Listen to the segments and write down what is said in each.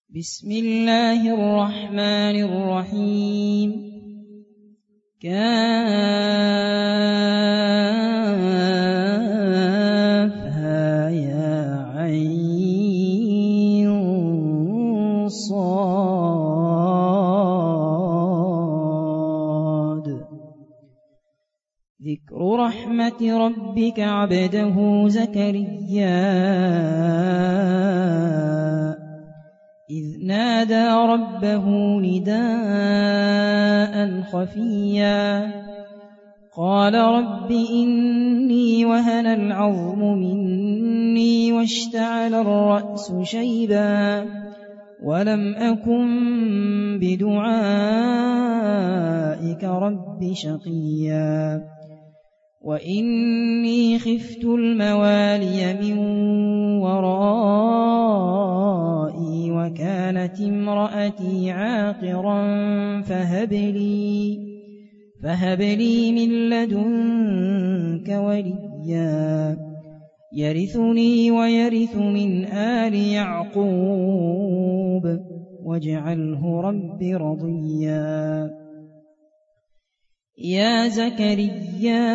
بسم الله الرحمن الرحيم كافها يا عين صاد ذكر رحمة ربك عبده زكريا إذ نادى ربه نداء خفيا قال رب إني وهن العظم مني واشتعل الرأس شيبا ولم أكن بدعائك رب شقيا وإني خفت الموالي من ورائي وكانت امرأتي عاقرا فهب لي من لدنك وليا يرثني ويرث من آل يعقوب واجعله رب رضيا يا زكريا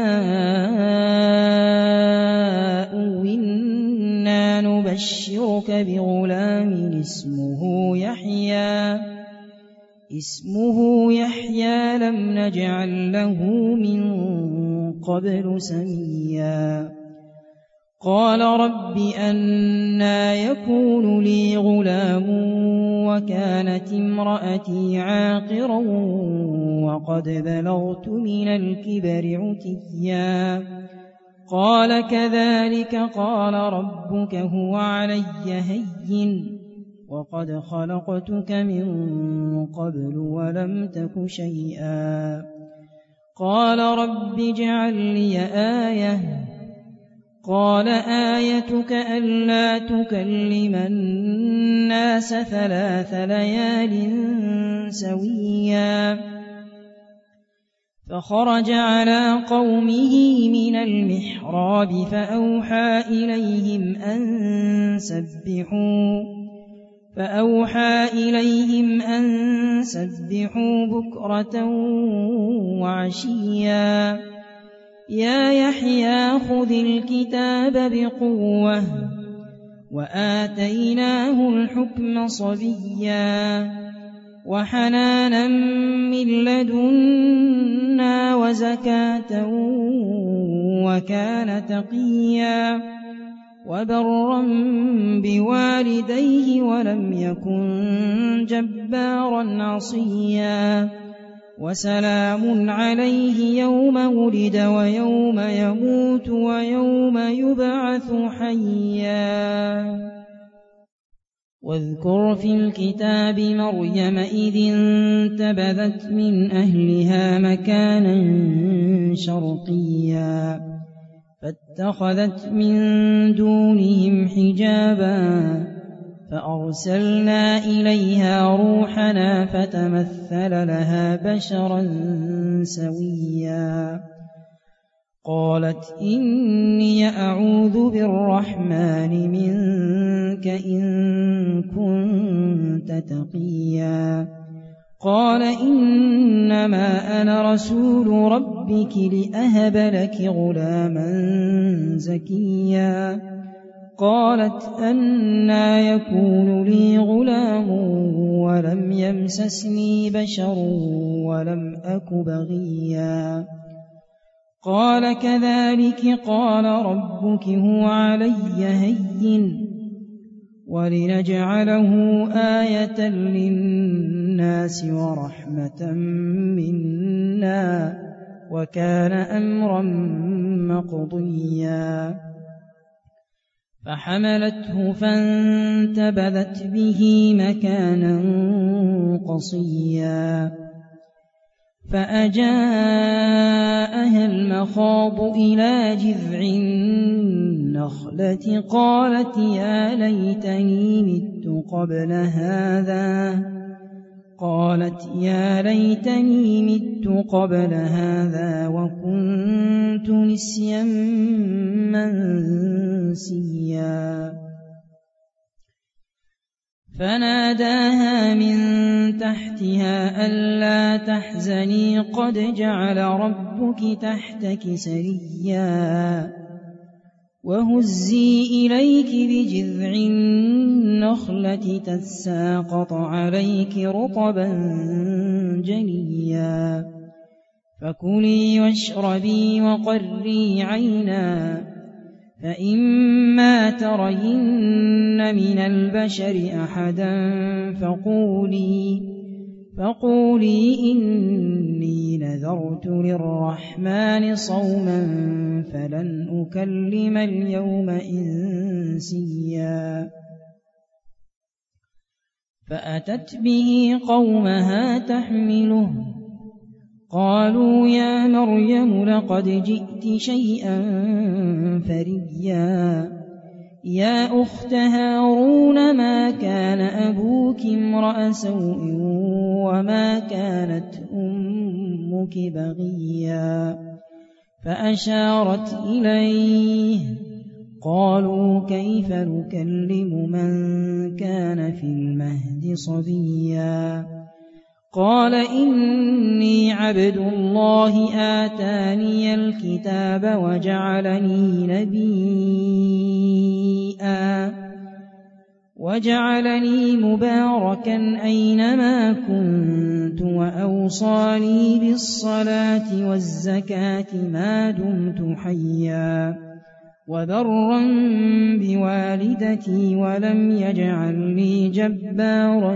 إنا نبشرك بغلام اسمه يحيى لم نجعل له من قبل سميا قال رب أنى يكون لي غلام وكانت امرأتي عاقرا وقد بلغت من الكبر عتيا قال كذلك قال ربك هو علي هين وقد خلقتك من قبل ولم تك شيئا قال رب اجعل لي آية قال آيتك ألا تكلم الناس 3 ليال سويا فخرج على قومه من المحراب فأوحى إليهم أن سبحوا بكرة وعشيا يا يحيى خذ الكتاب بقوة وآتيناه الحكم صبيا وحنانا من لدنا وزكاة وكان تقيا وبرا بوالديه ولم يكن جبارا عصيا وسلام عليه يوم ولد ويوم يموت ويوم يبعث حيا واذكر في الكتاب مريم إذ انتبذت من أهلها مكانا شرقيا فاتخذت من دونهم حجابا فأرسلنا إليها روحنا فتمثل لها بشرا سويا قالت إني أعوذ بالرحمن منك إن كنت تقيا قال إنما أنا رسول ربك لأهب لك غلاما زكيا قالت أنى يكون لي غلام ولم يمسسني بشر ولم أك بغيا قال كذلك قال ربك هو علي هين ولنجعله آية للناس ورحمة منا وكان أمرا مقضيا فحملته فانتبذت به مكانا قصيا فأجاءها المخاض إلى جذع النخلة قالت يا ليتني مت قبل هذا وكنت نسيا منسيا فناداها من تحتها ألا تحزني قد جعل ربك تحتك سريا وهزي إليك بجذع النخلة تساقط عليك رطبا جنيا فكلي واشربي وقري عينا فإما ترين من البشر أحدا فقولي إني نذرت للرحمن صوما فلن أكلم اليوم إنسيا فأتت به قومها تحمله قالوا يا مريم لقد جئت شيئا فريا يا أخت هارون ما كان أبوك امرأ سوء وما كانت أمك بغيا فأشارت إليه قالوا كيف نكلم من كان في المهد صبيا قال إني عبد الله آتاني الكتاب وجعلني مباركا أينما كنت وأوصاني بالصلاة والزكاة ما دمت حيا وبرا بوالدتي ولم يجعلني جبارا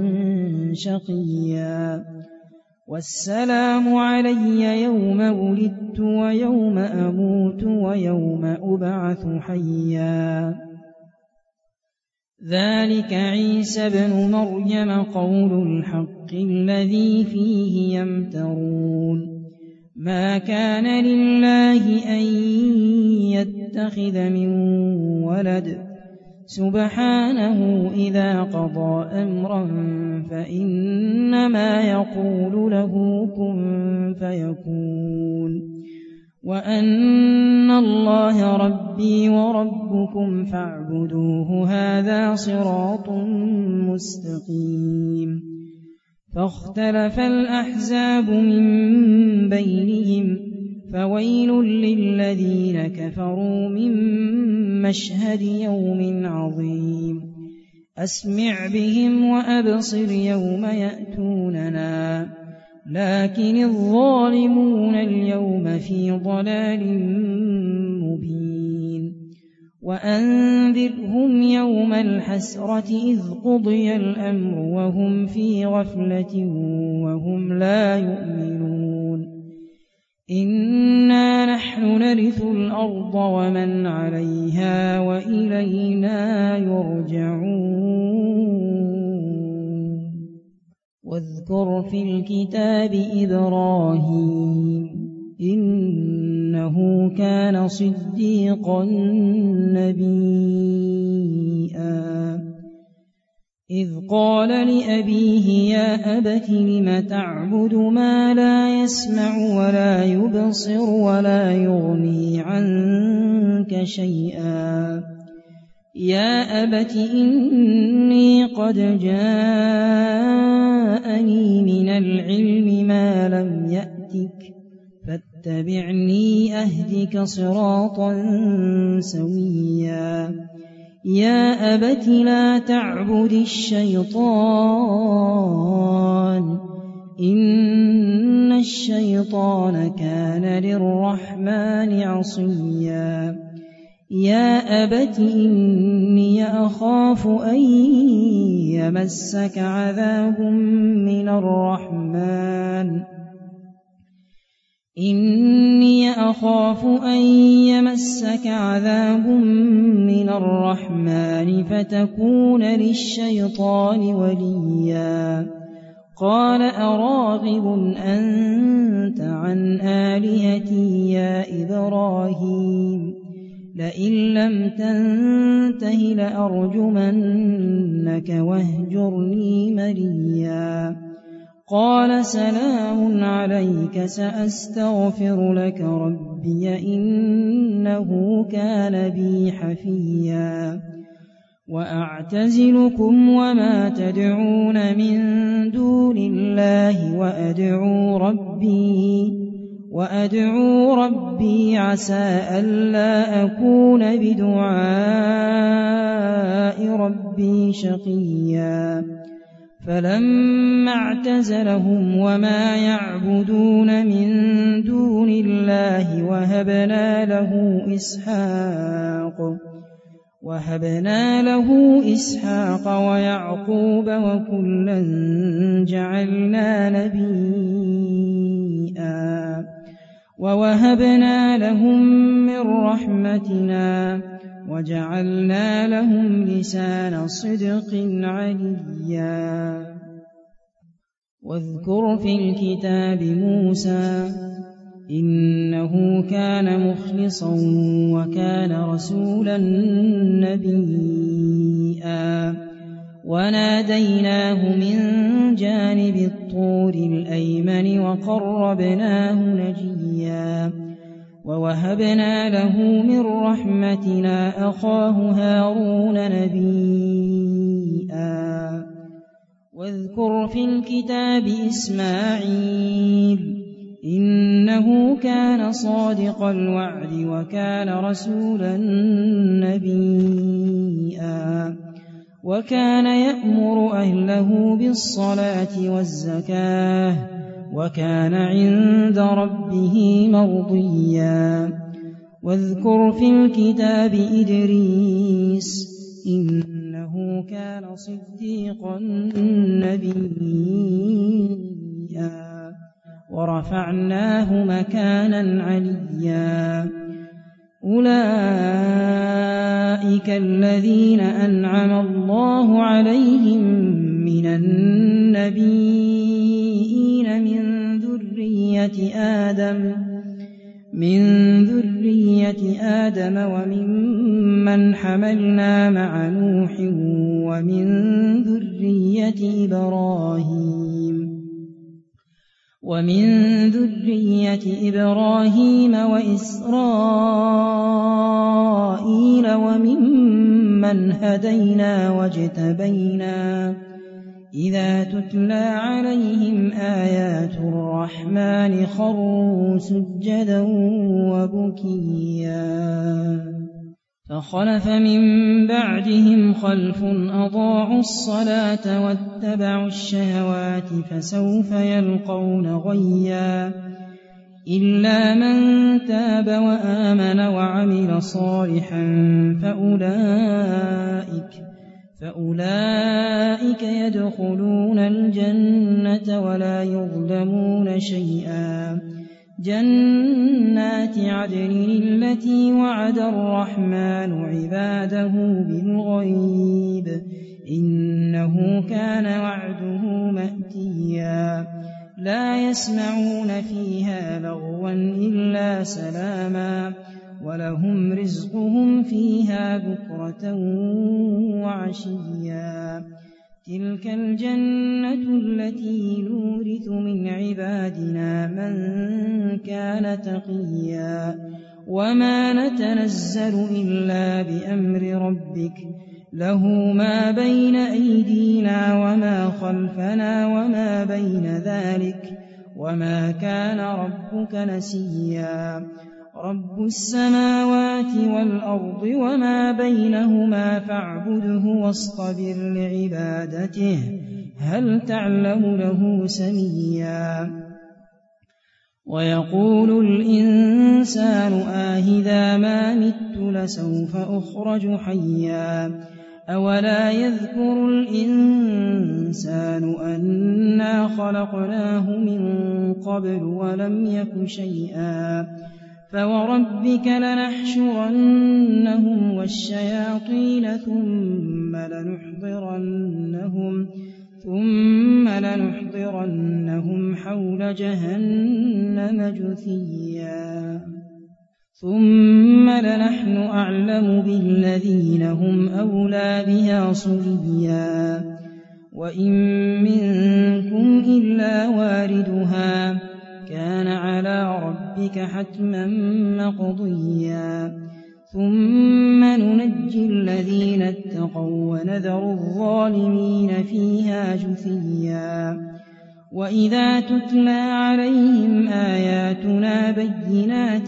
شقيا والسلام علي يوم ولدت ويوم أموت ويوم أبعث حيا ذلك عيسى ابن مريم قول الحق الذي فيه يمترون ما كان لله أن يتخذ من ولد سبحانه إذا قضى أمرا فإنما يقول له كن فيكون وأن الله ربي وربكم فاعبدوه هذا صراط مستقيم فاختلف الأحزاب من بينهم فويل للذين كفروا من مشهد يوم عظيم أسمع بهم وأبصر يوم يأتوننا لكن الظالمون اليوم في ضلال مبين وأنذرهم يوم الحسرة إذ قضي الأمر وهم في غفلة وهم لا يؤمنون إنا نحن نرث الأرض ومن عليها وإلينا يرجعون واذكر في الكتاب إبراهيم إنه كان صديقا نبيا إذ قال لأبيه يا أبت لم تعبد ما لا يسمع ولا يبصر ولا يغني عنك شيئا يا أبت إني قد جاءني من العلم ما لم يأتك فاتبعني أهدك صراطا سويا يا أبت لا تعبد الشيطان إن الشيطان كان للرحمن عصيا يا أبت إني أخاف أن يمسك عذاب من الرحمن فتكون للشيطان وليا قال أراغب أنت عن آلهتي يا إبراهيم لئن لم تنته لأرجمنك واهجرني مليا قال سلام عليك سأستغفر لك ربي إنه كان بي حفيا وأعتزلكم وما تدعون من دون الله وأدعو ربي عسى ألا أكون بدعاء ربي شقيا فلما اعتزلهم وما يعبدون من دون الله وهبنا له إسحاق ويعقوب وكلا جعلنا نبيا ووهبنا لهم من رحمتنا وجعلنا لهم لسان صدق عليا واذكر في الكتاب موسى إنه كان مخلصا وكان رسولا نبيا وناديناه من جانب الطور الأيمن وقربناه نجيا ووهبنا له من رحمتنا أخاه هارون نبيا واذكر في الكتاب إسماعيل إنه كان صادق الوعد وكان رسولا نبيا وكان يأمر أهله بالصلاة والزكاة وكان عند ربه مرضيا واذكر في الكتاب إدريس إنه كان صديقا نبيا ورفعناه مكانا عليا أولئك الذين أنعم الله عليهم من النبيين من ذرية آدم وممن حملنا مع نوح ومن ذرية إبراهيم وإسرائيل وممن هدينا واجتبينا إذا تتلى عليهم آيات الرحمن خروا سجدا وبكيا فخلف من بعدهم خلف أضاعوا الصلاة واتبعوا الشهوات فسوف يلقون غيا إلا من تاب وآمن وعمل صالحا فأولئك يدخلون الجنة ولا يظلمون شيئا جنات عدن التي وعد الرحمن عباده بالغيب إنه كان وعده مأتيا لا يسمعون فيها لغوا إلا سلاما ولهم رزقهم فيها بكرة وعشيا تلك الجنة التي نورث من عبادنا من كان تقيا وما نتنزل إلا بأمر ربك له ما بين أيدينا وما خلفنا وما بين ذلك وما كان ربك نسيا رب السماوات والأرض وما بينهما فاعبده واصطبر لعبادته هل تعلم له سميا ويقول الإنسان آهذا ما مت لسوف أخرج حيا أولا يذكر الإنسان أنا خلقناه من قبل ولم يك شيئا فوربك لنحشرنهم والشياطين ثم لنحضرنهم حول جهنم جثيا ثم لنحن أعلم بالذين هم أولى بها صليا وإن منكم إلا واردها كان على ربك حتما مقضيا ثم ننجي الذين اتقوا ونذر الظالمين فيها جثيا وإذا تتلى عليهم آياتنا بينات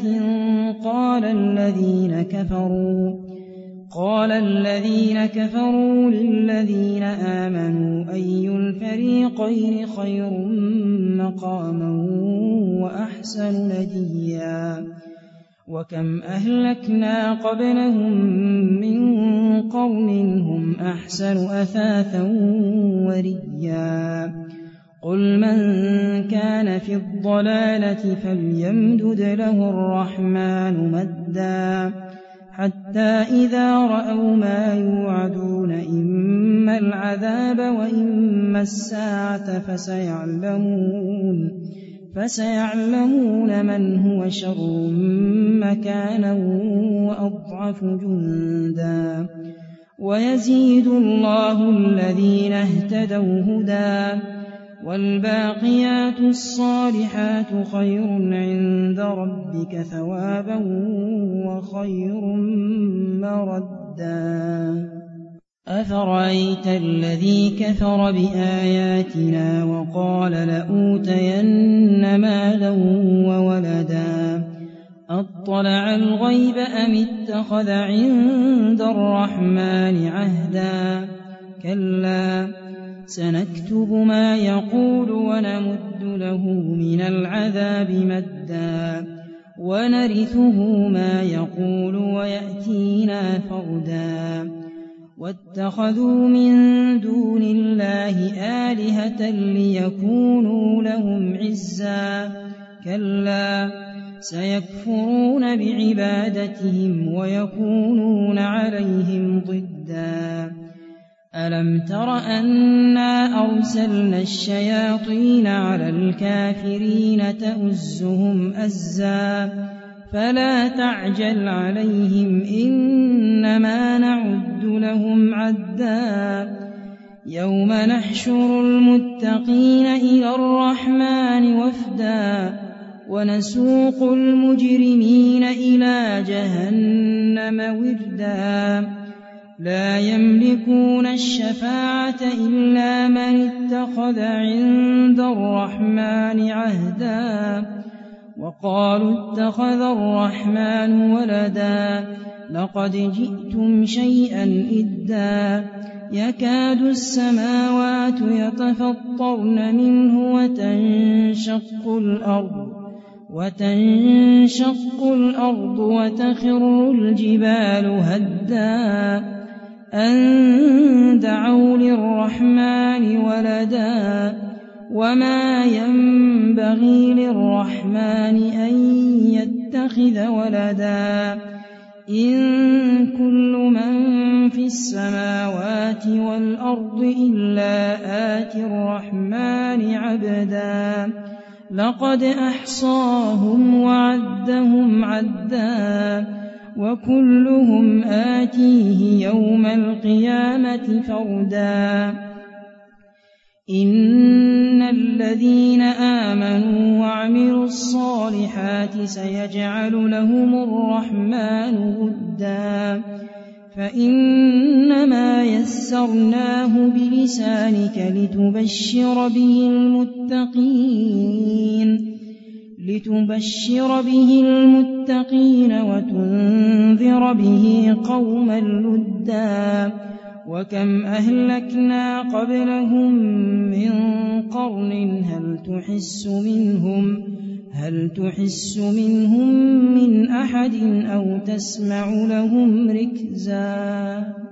قال الذين كفروا للذين آمنوا أي الفريقين خير مقاما وأحسن نديا وكم أهلكنا قبلهم من قرن هم أحسن أثاثا ورئيا قل من كان في الضلالة فليمدد له الرحمن مدا حتى إذا رأوا ما يوعدون إما العذاب وإما الساعة فسيعلمون من هو شر مكانا وأضعف جندا ويزيد الله الذين اهتدوا هدى والباقيات الصالحات خير عند ربك ثوابا وخير مردا أفرأيت الذي كفر بآياتنا وقال لأوتين مالا وولدا أطلع الغيب أم اتخذ عند الرحمن عهدا كلا سنكتب ما يقول ونمد له من العذاب مدا ونرثه ما يقول ويأتينا فردا واتخذوا من دون الله آلهة ليكونوا لهم عزا كلا سيكفرون بعبادتهم ويكونون عليهم ضدا ألم تر أنا أرسلنا الشياطين على الكافرين تؤزهم أزا فلا تعجل عليهم إنما نعد لهم عدا يوم نحشر المتقين إلى الرحمن وفدا ونسوق المجرمين إلى جهنم وردا لا يملكون الشفاعة إلا من اتخذ عند الرحمن عهدا وقالوا اتخذ الرحمن ولدا لقد جئتم شيئا إدا يكاد السماوات يتفطرن منه وتنشق الأرض وتخر الجبال هدا أن دعوا للرحمن ولدا وما ينبغي للرحمن أن يتخذ ولدا إن كل من في السماوات والأرض إلا آتي الرحمن عبدا لقد أحصاهم وعدهم عدا وكلهم آتيه يوم القيامة فردا إن الذين آمنوا وعملوا الصالحات سيجعل لهم الرحمن ودا فإنما يسرناه بلسانك لتبشر به المتقين وتنذر به قوما لدا وكم أهلكنا قبلهم من قرن هل تحس منهم من أحد أو تسمع لهم ركزا